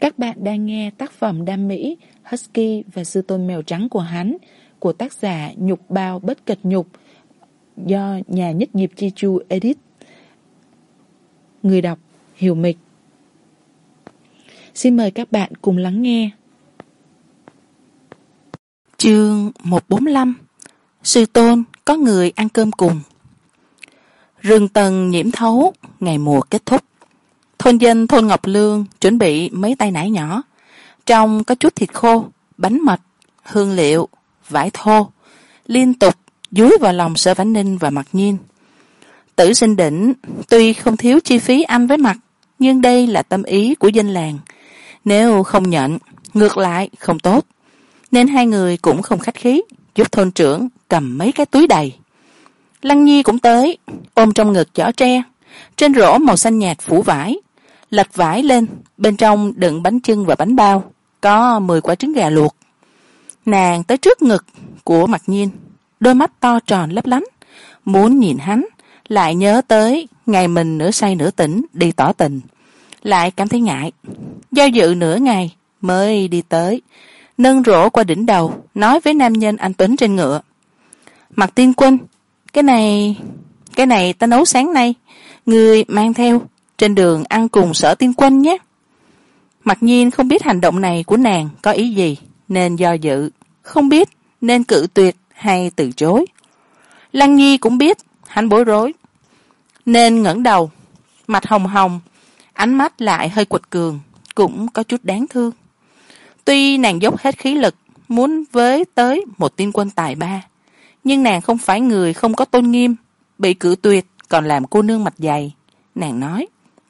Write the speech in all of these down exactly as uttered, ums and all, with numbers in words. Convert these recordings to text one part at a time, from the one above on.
Các bạn đang nghe tác phẩm đam mỹ Husky và sư tôn mèo trắng của hắn của tác giả Nhục Bao Bất Kịch Nhục do nhà nhất nghiệp Chi Chu edit. Người đọc Hiểu Mịch. Xin mời các bạn cùng lắng nghe. Chương một trăm bốn mươi lăm. Sư tôn có người ăn cơm cùng. Rừng tần nhiễm thấu, ngày mùa kết thúc. Thôn dân thôn Ngọc Lương chuẩn bị mấy tay nải nhỏ, trong có chút thịt khô, bánh mật, hương liệu, vải thô, liên tục dúi vào lòng Sở Vãn Ninh và Mặc Nhiên. Tử Sinh Đỉnh tuy không thiếu chi phí ăn với Mặc, nhưng đây là tâm ý của dân làng, nếu không nhận ngược lại không tốt, nên hai người cũng không khách khí, giúp thôn trưởng cầm mấy cái túi đầy. Lăng Nhi cũng tới, ôm trong ngực giỏ tre, trên rổ màu xanh nhạt phủ vải, lật vải lên, bên trong đựng bánh chưng và bánh bao, có mười quả trứng gà luộc. Nàng tới trước ngực của Mặc Nhiên, đôi mắt to tròn lấp lánh, muốn nhìn hắn, lại nhớ tới ngày mình nửa say nửa tỉnh đi tỏ tình, lại cảm thấy ngại, do dự nửa ngày mới đi tới, nâng rổ qua đỉnh đầu, nói với nam nhân anh tuấn trên ngựa: Mặc tiên quân, cái này cái này ta nấu sáng nay, người mang theo, trên đường ăn cùng Sở tiên quân nhé. Mặc Nhiên không biết hành động này của nàng có ý gì, nên do dự, không biết nên cự tuyệt hay từ chối. Lăng Nhi cũng biết hắn bối rối, nên ngẩng đầu, mặt hồng hồng, ánh mắt lại hơi quật cường, cũng có chút đáng thương. Tuy nàng dốc hết khí lực muốn với tới một tiên quân tài ba, nhưng nàng không phải người không có tôn nghiêm, bị cự tuyệt còn làm cô nương mặt dày. Nàng nói: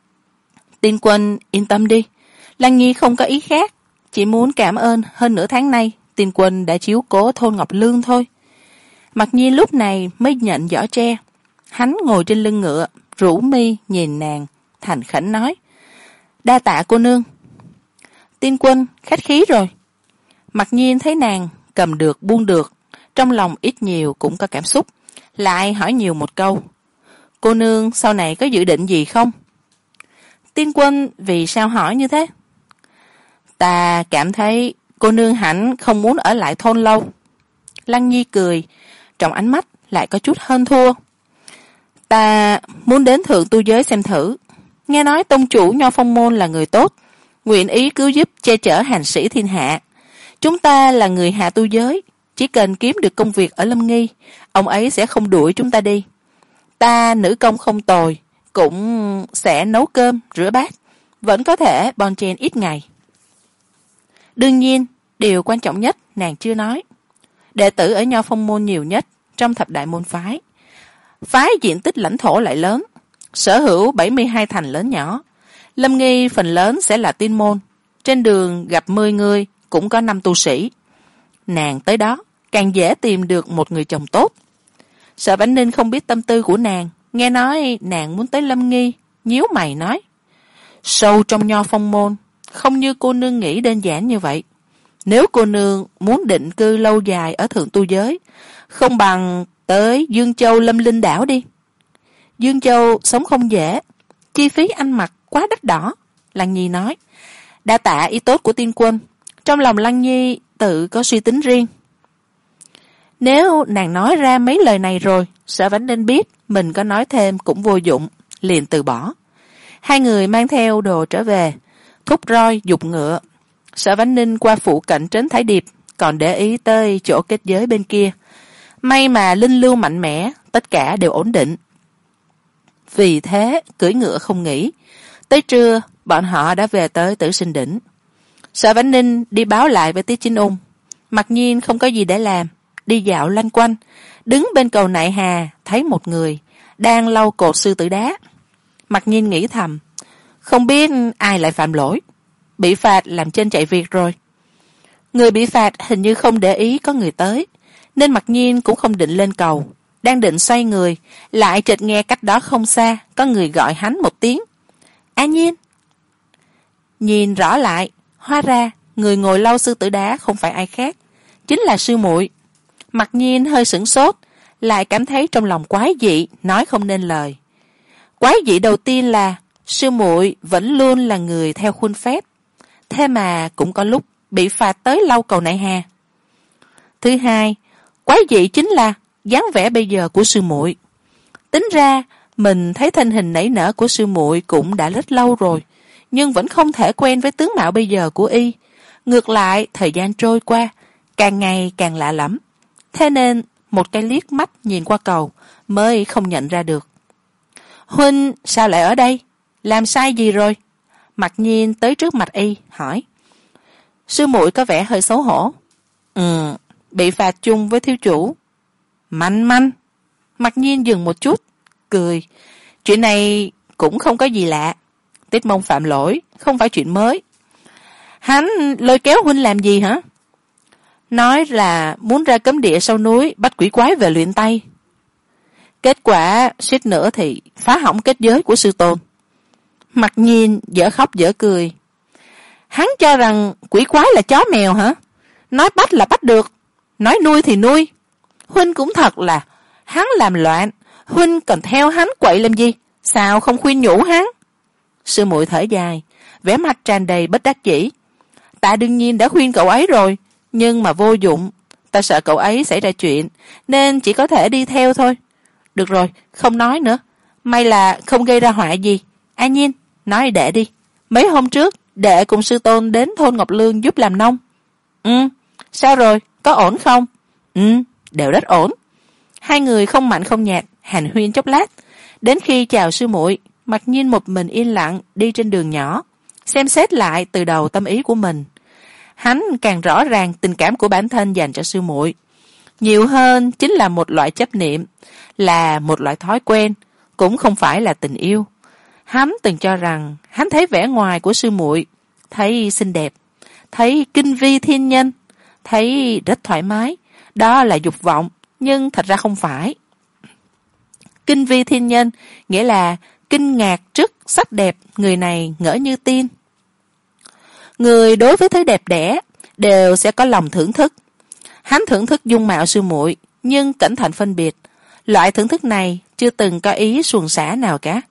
Tiên quân yên tâm đi, Lăng Nhi không có ý khác, chỉ muốn cảm ơn hơn nửa tháng nay tiên quân đã chiếu cố thôn Ngọc Lương thôi. Mặc Nhiên lúc này mới nhận giỏ tre, hắn ngồi trên lưng ngựa, rũ mi nhìn nàng, thành khẩn nói: Đa tạ cô nương. Tiên quân khách khí rồi. Mặc Nhiên thấy nàng cầm được buông được, trong lòng ít nhiều cũng có cảm xúc, lại hỏi nhiều một câu: Cô nương sau này có dự định gì không? Tiên quân vì sao hỏi như thế? Ta cảm thấy cô nương hẳn không muốn ở lại thôn lâu. Lăng Nhi cười, trong ánh mắt lại có chút hơn thua. Ta muốn đến thượng tu giới xem thử, nghe nói tông chủ Nho Phong môn là người tốt, nguyện ý cứu giúp che chở hành sĩ thiên hạ. Chúng ta là người hạ tu giới, chỉ cần kiếm được công việc ở Lâm Nghi, ông ấy sẽ không đuổi chúng ta đi. Ta nữ công không tồi, cũng sẽ nấu cơm rửa bát, vẫn có thể bon chen ít ngày. Đương nhiên điều quan trọng nhất nàng chưa nói, đệ tử ở Nho Phong môn nhiều nhất trong thập đại môn phái, phái diện tích lãnh thổ lại lớn, sở hữu bảy mươi hai thành lớn nhỏ. Lâm Nghi phần lớn sẽ là tiên môn, trên đường gặp mười người cũng có năm tu sĩ. Nàng tới đó càng dễ tìm được một người chồng tốt. Sở Vãn Ninh không biết tâm tư của nàng, nghe nói nàng muốn tới Lâm Nghi, nhíu mày nói: Sâu trong Nho Phong môn, không như cô nương nghĩ đơn giản như vậy. Nếu cô nương muốn định cư lâu dài ở thượng tu giới, không bằng tới Dương Châu Lâm Linh đảo đi. Dương Châu sống không dễ, chi phí ăn mặc quá đắt đỏ. Lăng Nhi nói: Đa tạ ý tốt của tiên quân. Trong lòng Lăng Nhi tự có suy tính riêng. Nếu nàng nói ra mấy lời này rồi, Sở Vãn Ninh biết mình có nói thêm cũng vô dụng, liền từ bỏ. Hai người mang theo đồ trở về, thúc roi giục ngựa. Sở Vãn Ninh qua phụ cận Trấn Thái Điệp, còn để ý tới chỗ kết giới bên kia. May mà linh lưu mạnh mẽ, tất cả đều ổn định. Vì thế cưỡi ngựa không nghỉ, tới trưa bọn họ đã về tới Tử Sinh Đỉnh. Sở Vãn Ninh đi báo lại với Tiết Chính Ung. Mặc Nhiên không có gì để làm, đi dạo loanh quanh, đứng bên cầu nại hà thấy một người đang lau cột sư tử đá. Mặc Nhiên nghĩ thầm, không biết ai lại phạm lỗi, bị phạt làm chân chạy việc rồi. Người bị phạt hình như không để ý có người tới, nên Mặc Nhiên cũng không định lên cầu. Đang định xoay người, lại chợt nghe cách đó không xa có người gọi hắn một tiếng: A Nhiên. Nhìn rõ lại, hóa ra người ngồi lau sư tử đá không phải ai khác, chính là sư muội. Mặc Nhiên hơi sửng sốt, lại cảm thấy trong lòng quái dị, nói không nên lời. Quái dị đầu tiên là sư muội vẫn luôn là người theo khuôn phép, thế mà cũng có lúc bị phạt tới lau cầu nại hà. Thứ hai, quái dị chính là dáng vẻ bây giờ của sư muội. Tính ra mình thấy thân hình nảy nở của sư muội cũng đã rất lâu rồi, nhưng vẫn không thể quen với tướng mạo bây giờ của y. Ngược lại, thời gian trôi qua càng ngày càng lạ lẫm, thế nên một cái liếc mắt nhìn qua cầu mới không nhận ra được. Huynh sao lại ở đây? Làm sai gì rồi? Mặc Nhiên tới trước mặt y hỏi. Sư muội có vẻ hơi xấu hổ. Ừ, bị phạt chung với thiếu chủ. Manh manh. Mặc Nhiên dừng một chút cười. Chuyện này cũng không có gì lạ. Tiết Mông phạm lỗi không phải chuyện mới. Hắn lôi kéo huynh làm gì hả? Nói là muốn ra cấm địa sau núi bắt quỷ quái về luyện tay. Kết quả suýt nữa thì phá hỏng kết giới của sư tôn. Mặc Nhiên dở khóc dở cười. Hắn cho rằng quỷ quái là chó mèo hả? Nói bắt là bắt được, nói nuôi thì nuôi. Huynh cũng thật là, hắn làm loạn, huynh còn theo hắn quậy làm gì? Sao không khuyên nhủ hắn? Sư muội thở dài, vẻ mặt tràn đầy bất đắc dĩ. Ta đương nhiên đã khuyên cậu ấy rồi, nhưng mà vô dụng. Ta sợ cậu ấy xảy ra chuyện, nên chỉ có thể đi theo thôi. Được rồi, không nói nữa. May là không gây ra họa gì. A Nhiên, nói đệ đi. Mấy hôm trước, đệ cùng sư tôn đến thôn Ngọc Lương giúp làm nông. Ừ, sao rồi, có ổn không? Ừ, đều rất ổn. Hai người không mạnh không nhạt, hàn huyên chốc lát. Đến khi chào sư muội, Mặc Nhiên một mình yên lặng đi trên đường nhỏ, xem xét lại từ đầu tâm ý của mình. Hắn càng rõ ràng tình cảm của bản thân dành cho sư muội. Nhiều hơn chính là một loại chấp niệm, là một loại thói quen, cũng không phải là tình yêu. Hắn từng cho rằng hắn thấy vẻ ngoài của sư muội, thấy xinh đẹp, thấy kinh vi thiên nhân, thấy rất thoải mái. Đó là dục vọng, nhưng thật ra không phải. Kinh vi thiên nhân nghĩa là kinh ngạc trước sắc đẹp người này ngỡ như tiên. Người đối với thứ đẹp đẽ đều sẽ có lòng thưởng thức. Hắn thưởng thức dung mạo sư muội, nhưng cẩn thận phân biệt. Loại thưởng thức này chưa từng có ý xuồng xả nào cả.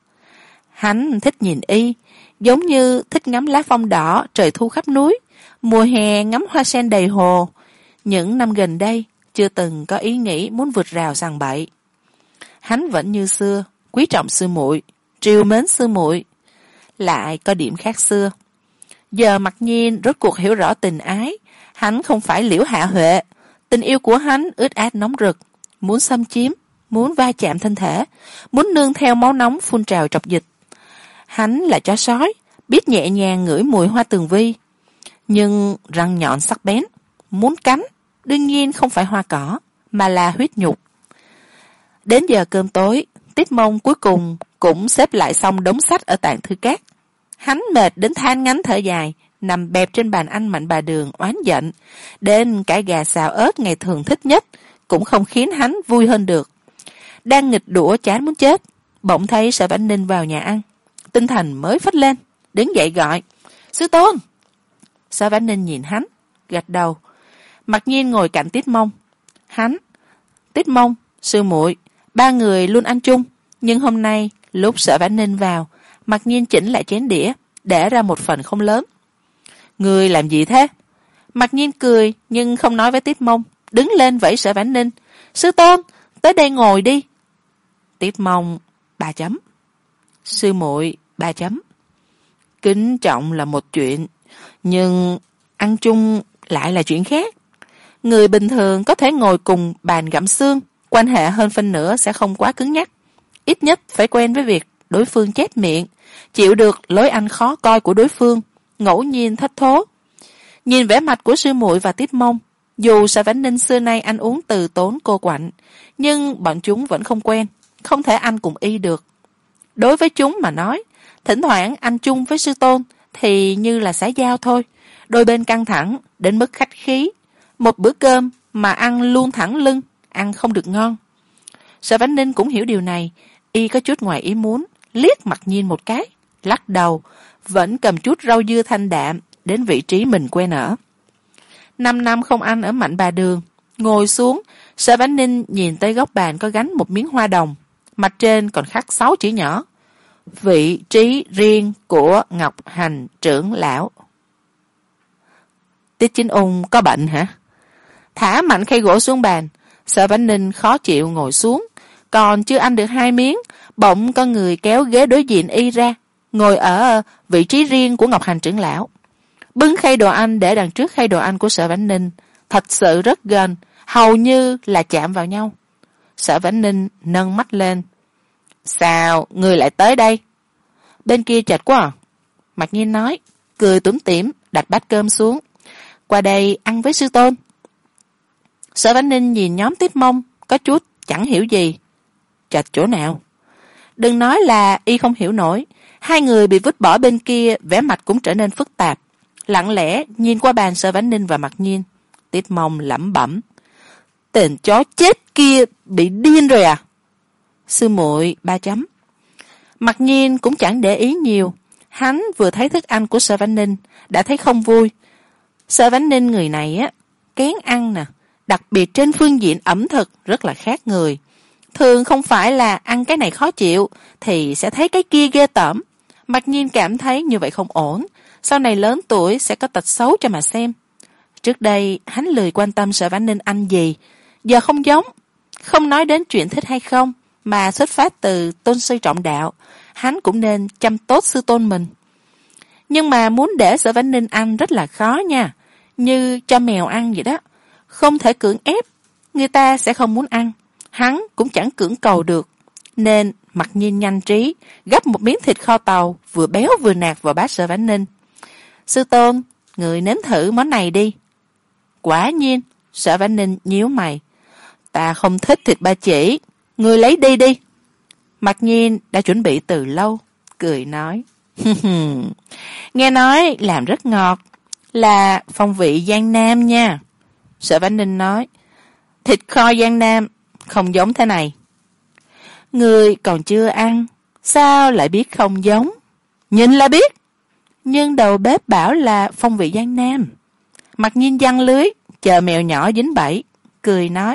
Hắn thích nhìn y, giống như thích ngắm lá phong đỏ trời thu khắp núi, mùa hè ngắm hoa sen đầy hồ. Những năm gần đây chưa từng có ý nghĩ muốn vượt rào sằng bậy. Hắn vẫn như xưa, quý trọng sư muội, trìu mến sư muội, lại có điểm khác xưa. Giờ Mặc Nhiên rốt cuộc hiểu rõ tình ái. Hắn không phải Liễu Hạ Huệ. Tình yêu của hắn ướt át nóng rực, muốn xâm chiếm, muốn va chạm thân thể, muốn nương theo máu nóng phun trào trọc dịch. Hắn là chó sói, biết nhẹ nhàng ngửi mùi hoa tường vi, nhưng răng nhọn sắc bén, muốn cắn, đương nhiên không phải hoa cỏ, mà là huyết nhục. Đến giờ cơm tối, Tiết Mông cuối cùng cũng xếp lại xong đống sách ở tạng thư cát. Hắn mệt đến than ngắn thở dài, nằm bẹp trên bàn ăn Mạnh Bà Đường oán giận, đến cả gà xào ớt ngày thường thích nhất cũng không khiến hắn vui hơn được. Đang nghịch đũa chán muốn chết, bỗng thấy Sở Vãn Ninh vào nhà ăn, tinh thần mới phất lên, đứng dậy gọi sư tôn. Sở Vãn Ninh nhìn hắn, gật đầu. Mặc Nhiên ngồi cạnh Tiết Mông. Hắn, Tiết Mông, sư muội, ba người luôn ăn chung, nhưng hôm nay lúc Sở Vãn Ninh vào, Mặc Nhiên chỉnh lại chén đĩa, để ra một phần không lớn. Người làm gì thế? Mặc Nhiên cười nhưng không nói với Tiết Mông, đứng lên vẫy Sở Vãn Ninh. Sư tôn, tới đây ngồi đi. Tiết Mông ba chấm. Sư muội ba chấm. Kính trọng là một chuyện, nhưng ăn chung lại là chuyện khác. Người bình thường có thể ngồi cùng bàn gặm xương, quan hệ hơn phân nửa sẽ không quá cứng nhắc. Ít nhất phải quen với việc đối phương chép miệng, chịu được lối ăn khó coi của đối phương, ngẫu nhiên thất thố. Nhìn vẻ mặt của sư muội và Tiết Mông, dù Sở Vãn Ninh xưa nay ăn uống từ tốn cô quạnh, nhưng bọn chúng vẫn không quen, không thể ăn cùng y được. Đối với chúng mà nói, thỉnh thoảng ăn chung với sư tôn thì như là xã giao thôi, đôi bên căng thẳng đến mức khách khí. Một bữa cơm mà ăn luôn thẳng lưng, ăn không được ngon. Sở Vãn Ninh cũng hiểu điều này, y có chút ngoài ý muốn, liếc Mặc Nhiên một cái, lắc đầu, vẫn cầm chút rau dưa thanh đạm đến vị trí mình quen ở. Năm năm không ăn ở Mạnh Bà Đường, ngồi xuống, Sở Vãn Ninh nhìn tới góc bàn có gánh một miếng hoa đồng, mặt trên còn khắc sáu chữ nhỏ: vị trí riêng của Ngọc Hành trưởng lão. Tiết Chính Ung có bệnh hả? Thả mạnh khay gỗ xuống bàn. Sở Vãn Ninh khó chịu ngồi xuống, còn chưa ăn được hai miếng, bỗng có người kéo ghế đối diện y ra, ngồi ở vị trí riêng của Ngọc Hành trưởng lão, bưng khay đồ ăn để đằng trước khay đồ ăn của Sở Vãn Ninh, thật sự rất gần, hầu như là chạm vào nhau. Sở Vãn Ninh nâng mắt lên. Sao người lại tới đây? Bên kia chật quá à? Mạc Nhiên nói, cười tủm tỉm đặt bát cơm xuống. Qua đây ăn với sư tôn. Sở Vãn Ninh nhìn nhóm Tiết Mông có chút chẳng hiểu gì. Chật chỗ nào? Đừng nói là y không hiểu nổi. Hai người bị vứt bỏ bên kia, vẻ mặt cũng trở nên phức tạp, lặng lẽ nhìn qua bàn Sở Vãn Ninh và Mạc Nhiên. Tiết Mông lẩm bẩm, tên chó chết kia bị điên rồi à? Sư muội ba chấm. Mạc Nhiên cũng chẳng để ý nhiều, hắn vừa thấy thức ăn của Sở Vãn Ninh đã thấy không vui. Sở Vãn Ninh người này á, kén ăn nè, đặc biệt trên phương diện ẩm thực rất là khác người. Thường không phải là ăn cái này khó chịu thì sẽ thấy cái kia ghê tởm. Mạc Nhiên cảm thấy như vậy không ổn, sau này lớn tuổi sẽ có tật xấu cho mà xem. Trước đây hắn lười quan tâm Sở Vãn Ninh ăn gì, giờ không giống. Không nói đến chuyện thích hay không, mà xuất phát từ tôn sư trọng đạo, hắn cũng nên chăm tốt sư tôn mình. Nhưng mà muốn để Sở Vãn Ninh ăn rất là khó nha, như cho mèo ăn vậy đó. Không thể cưỡng ép, người ta sẽ không muốn ăn, hắn cũng chẳng cưỡng cầu được. Nên Mạc Nhiên nhanh trí gắp một miếng thịt kho tàu vừa béo vừa nạc vào bát Sở Vãn Ninh. Sư tôn, người nếm thử món này đi. Quả nhiên. Sở Vãn Ninh nhíu mày. Ta không thích thịt ba chỉ, người lấy đi đi. Mạc Nhiên đã chuẩn bị từ lâu, cười nói. Nghe nói làm rất ngọt, là phong vị Giang Nam nha. Sở Vãn Ninh nói, thịt kho Giang Nam không giống thế này. Người còn chưa ăn, sao lại biết không giống? Nhìn là biết. Nhưng đầu bếp bảo là phong vị Giang Nam. Mạc Nhiên giăng lưới, chờ mèo nhỏ dính bẫy, cười nói.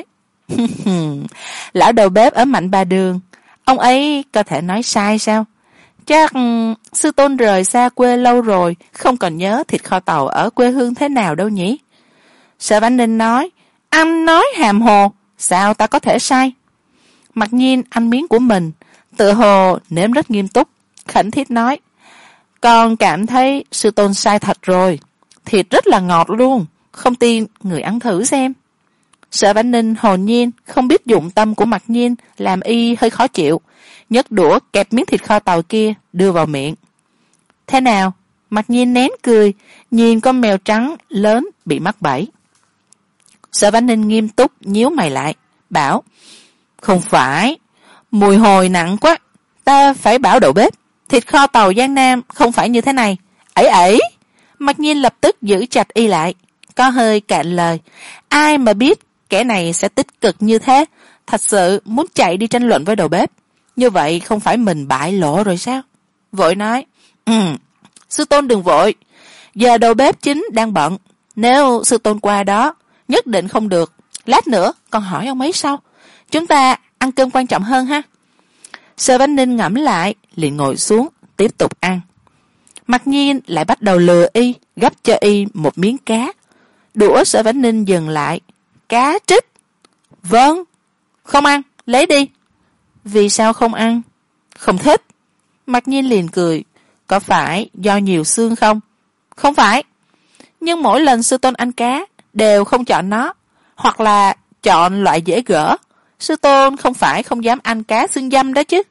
Lão đầu bếp ở Mạnh Bà Đường, ông ấy có thể nói sai sao? Chắc sư tôn rời xa quê lâu rồi, không còn nhớ thịt kho tàu ở quê hương thế nào đâu nhỉ? Sở Vãn Ninh nói, anh nói hàm hồ, sao ta có thể sai? Mạc Nhiên ăn miếng của mình, tự hồ nếm rất nghiêm túc, khẩn thiết nói, con cảm thấy sư tôn sai thật rồi, thịt rất là ngọt luôn, không tin người ăn thử xem. Sở Vãn Ninh hồn nhiên không biết dụng tâm của Mạc Nhiên, làm y hơi khó chịu, nhấc đũa kẹp miếng thịt kho tàu kia đưa vào miệng. Thế nào? Mạc Nhiên nén cười, nhìn con mèo trắng lớn bị mắc bẫy. Sở Vãn Ninh nghiêm túc nhíu mày lại, bảo, không phải, mùi hồi nặng quá, ta phải bảo đầu bếp, thịt kho tàu Giang Nam không phải như thế này. Ấy ấy. Mạc Nhiên lập tức giữ chặt y lại, có hơi cạn lời, ai mà biết kẻ này sẽ tích cực như thế, thật sự muốn chạy đi tranh luận với đầu bếp, như vậy không phải mình bại lộ rồi sao? Vội nói, ừ, sư tôn đừng vội, giờ đầu bếp chính đang bận, nếu sư tôn qua đó nhất định không được, lát nữa con hỏi ông ấy sau, chúng ta ăn cơm quan trọng hơn ha. Sở Vãn Ninh ngẫm lại, liền ngồi xuống tiếp tục ăn. Mạc Nhiên lại bắt đầu lừa y, gắp cho y một miếng cá. Đũa Sở Vãn Ninh dừng lại. Cá trích? Vâng. Không ăn, lấy đi. Vì sao không ăn? Không thích. Mạc Nhiên liền cười. Có phải do nhiều xương không? Không phải. Nhưng mỗi lần sư tôn ăn cá đều không chọn nó, hoặc là chọn loại dễ gỡ. Sư tôn không phải không dám ăn cá xương dăm đó chứ.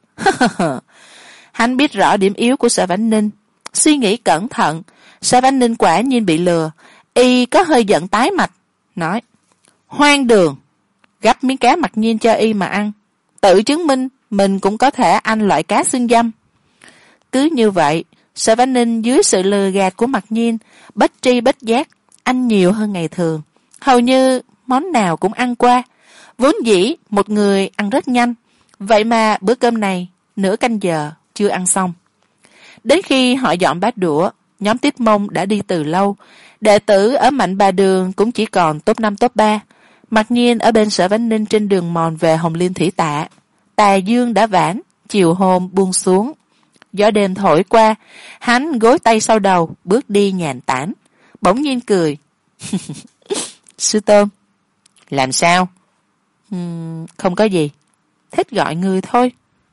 Hắn biết rõ điểm yếu của Sở Vãn Ninh, suy nghĩ cẩn thận. Sở Vãn Ninh quả nhiên bị lừa, y có hơi giận tái mặt, nói, hoang đường, gắp miếng cá Mạc Nhiên cho y mà ăn, tự chứng minh mình cũng có thể ăn loại cá xương dăm. Cứ như vậy, Sở Vãn Ninh dưới sự lừa gạt của Mạc Nhiên, bất tri bất giác ăn nhiều hơn ngày thường, hầu như món nào cũng ăn qua. Vốn dĩ một người ăn rất nhanh, vậy mà bữa cơm này nửa canh giờ chưa ăn xong. Đến khi họ dọn bát đũa, nhóm Tiết Mông đã đi từ lâu, đệ tử ở Mạnh Bà Đường cũng chỉ còn top năm top ba. Mạc Nhiên ở bên Sở Vãn Ninh trên đường mòn về Hồng Liên Thủy Tạ. Tà dương đã vãn, chiều hôm buông xuống. Gió đêm thổi qua, hắn gối tay sau đầu, bước đi nhàn tản. Bỗng nhiên cười, Sư Tôn. Làm sao? Uhm, không có gì. Thích gọi người thôi.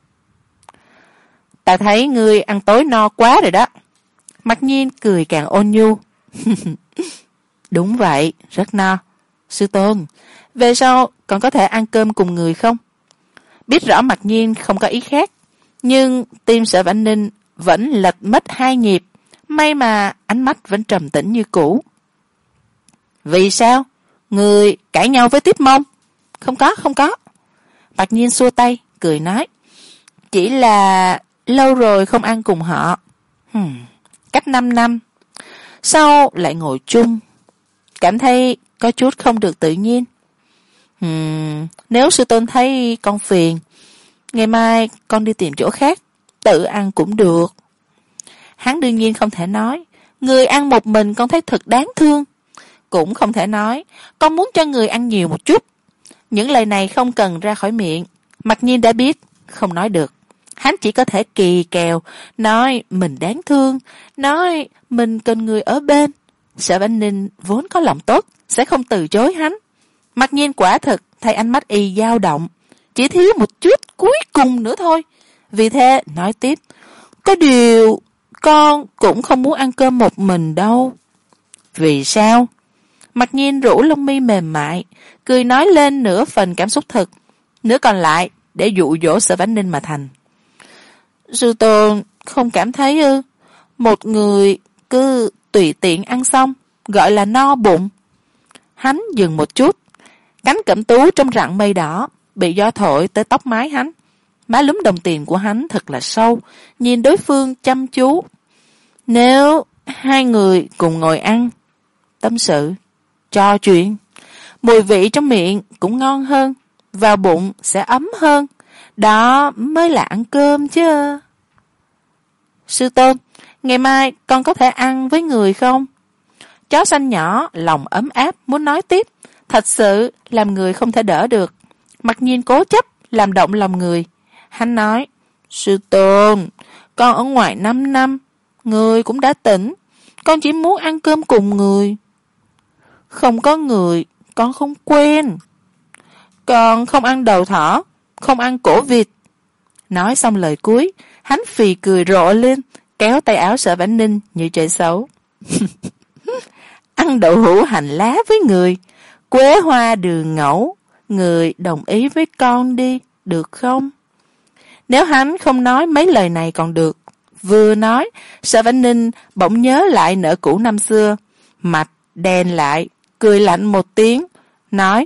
Ta thấy ngươi ăn tối no quá rồi đó. Mặc Nhiên cười càng ôn nhu. Đúng vậy, rất no. Sư Tôn, về sau còn có thể ăn cơm cùng người không? Biết rõ Mặc Nhiên không có ý khác, nhưng tim Sở Vãn Ninh vẫn lật mất hai nhịp. May mà ánh mắt vẫn trầm tĩnh như cũ. Vì sao? Người cãi nhau với Tiếp Mông? Không có, không có. Mặc Nhiên xua tay, cười nói. Chỉ là lâu rồi không ăn cùng họ. Hmm, cách năm năm. Sao lại ngồi chung? Cảm thấy có chút không được tự nhiên. Hmm, nếu sư tôn thấy con phiền, ngày mai con đi tìm chỗ khác, tự ăn cũng được. Hắn đương nhiên không thể nói, người ăn một mình con thấy thật đáng thương. Cũng không thể nói, con muốn cho người ăn nhiều một chút. Những lời này không cần ra khỏi miệng. Mặc Nhiên đã biết, không nói được. Hắn chỉ có thể kỳ kèo, nói mình đáng thương, nói mình cần người ở bên. Sở Vãn Ninh vốn có lòng tốt, sẽ không từ chối hắn. Mặc Nhiên quả thực thấy ánh mắt y dao động, chỉ thiếu một chút cuối cùng nữa thôi. Vì thế nói tiếp, có điều con cũng không muốn ăn cơm một mình đâu. Vì sao? Mặc Nhiên rũ lông mi mềm mại, cười nói lên nửa phần cảm xúc thực, nửa còn lại để dụ dỗ Sở Vãn Ninh mà thành. Sư Tôn không cảm thấy ư? Một người cứ tùy tiện ăn xong, gọi là no bụng. Hắn dừng một chút, cánh cẩm tú trong rặng mây đỏ, bị gió thổi tới tóc mái hắn. Má lúm đồng tiền của hắn thật là sâu, nhìn đối phương chăm chú. Nếu hai người cùng ngồi ăn, tâm sự, trò chuyện, mùi vị trong miệng cũng ngon hơn, vào bụng sẽ ấm hơn. Đó mới là ăn cơm chứ. Sư Tôn, ngày mai con có thể ăn với người không? Chó xanh nhỏ lòng ấm áp muốn nói tiếp, thật sự làm người không thể đỡ được. Mặc Nhiên cố chấp làm động lòng người. Hắn nói, Sư Tôn, con ở ngoài năm năm, người cũng đã tỉnh, con chỉ muốn ăn cơm cùng người. Không có người, con không quen. Con không ăn đầu thỏ, không ăn cổ vịt. Nói xong lời cuối, hắn phì cười rộ lên, kéo tay áo Sở Vãn Ninh như chơi xấu. Ăn đậu hũ hành lá với người, quế hoa đường ngẫu, người đồng ý với con đi, được không? Nếu hắn không nói mấy lời này còn được. Vừa nói, Sở Vãn Ninh bỗng nhớ lại nợ cũ năm xưa, mặt đen lại, cười lạnh một tiếng, nói,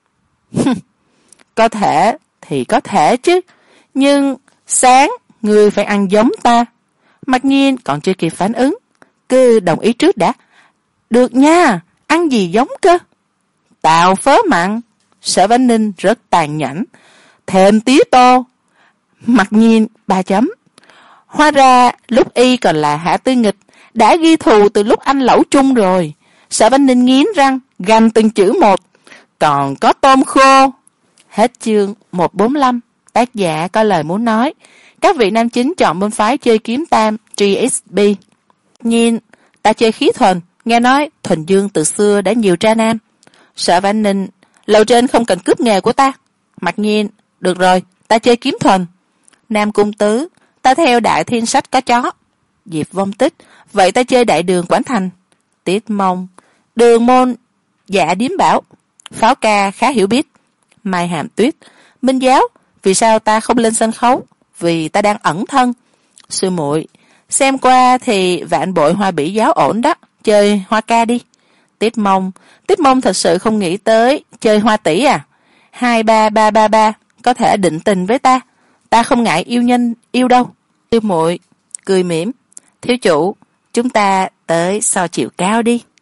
có thể thì có thể chứ, nhưng sáng người phải ăn giống ta. Mặc Nhiên còn chưa kịp phản ứng, cứ đồng ý trước đã. Được nha, ăn gì giống cơ? Tàu phớ mặn. Sở Vãn Ninh rất tàn nhẫn, thêm tía tô. Mặc Nhiên ba chấm. Hóa ra lúc y còn là Hạ Tư Nghịch, đã ghi thù từ lúc anh lẩu chung rồi. Sở Vãn Ninh nghiến răng, gằn từng chữ một. Còn có tôm khô. Hết chương một trăm bốn mươi lăm. Tác giả có lời muốn nói. Các vị nam chính chọn bên phái chơi kiếm tam giê ét bê. Nhìn, ta chơi khí thuần, nghe nói Thuần Dương từ xưa đã nhiều tra nam. Sở Vãn Ninh, lầu trên không cần cướp nghề của ta. Mặc Nhiên, được rồi, ta chơi kiếm thuần. Nam Cung Tứ, ta theo Đại Thiên Sách có chó. Diệp Vong Tích, vậy ta chơi Đại Đường Quảng Thành. Tiết Mông, Đường Môn, Dạ Điếm Bảo. Pháo Ca khá hiểu biết. Mai Hàm Tuyết, Minh Giáo, vì sao ta không lên sân khấu? Vì ta đang ẩn thân. Sư muội, xem qua thì Vạn Bội Hoa Bỉ Giáo ổn đó, chơi Hoa Ca đi. Tiết Mông, Tiết Mông thật sự không nghĩ tới chơi Hoa Tỷ à? Hai ba ba ba ba, có thể định tình với ta, ta không ngại yêu nhân yêu đâu. Sư muội cười mỉm, thiếu chủ, chúng ta tới so chiều cao đi.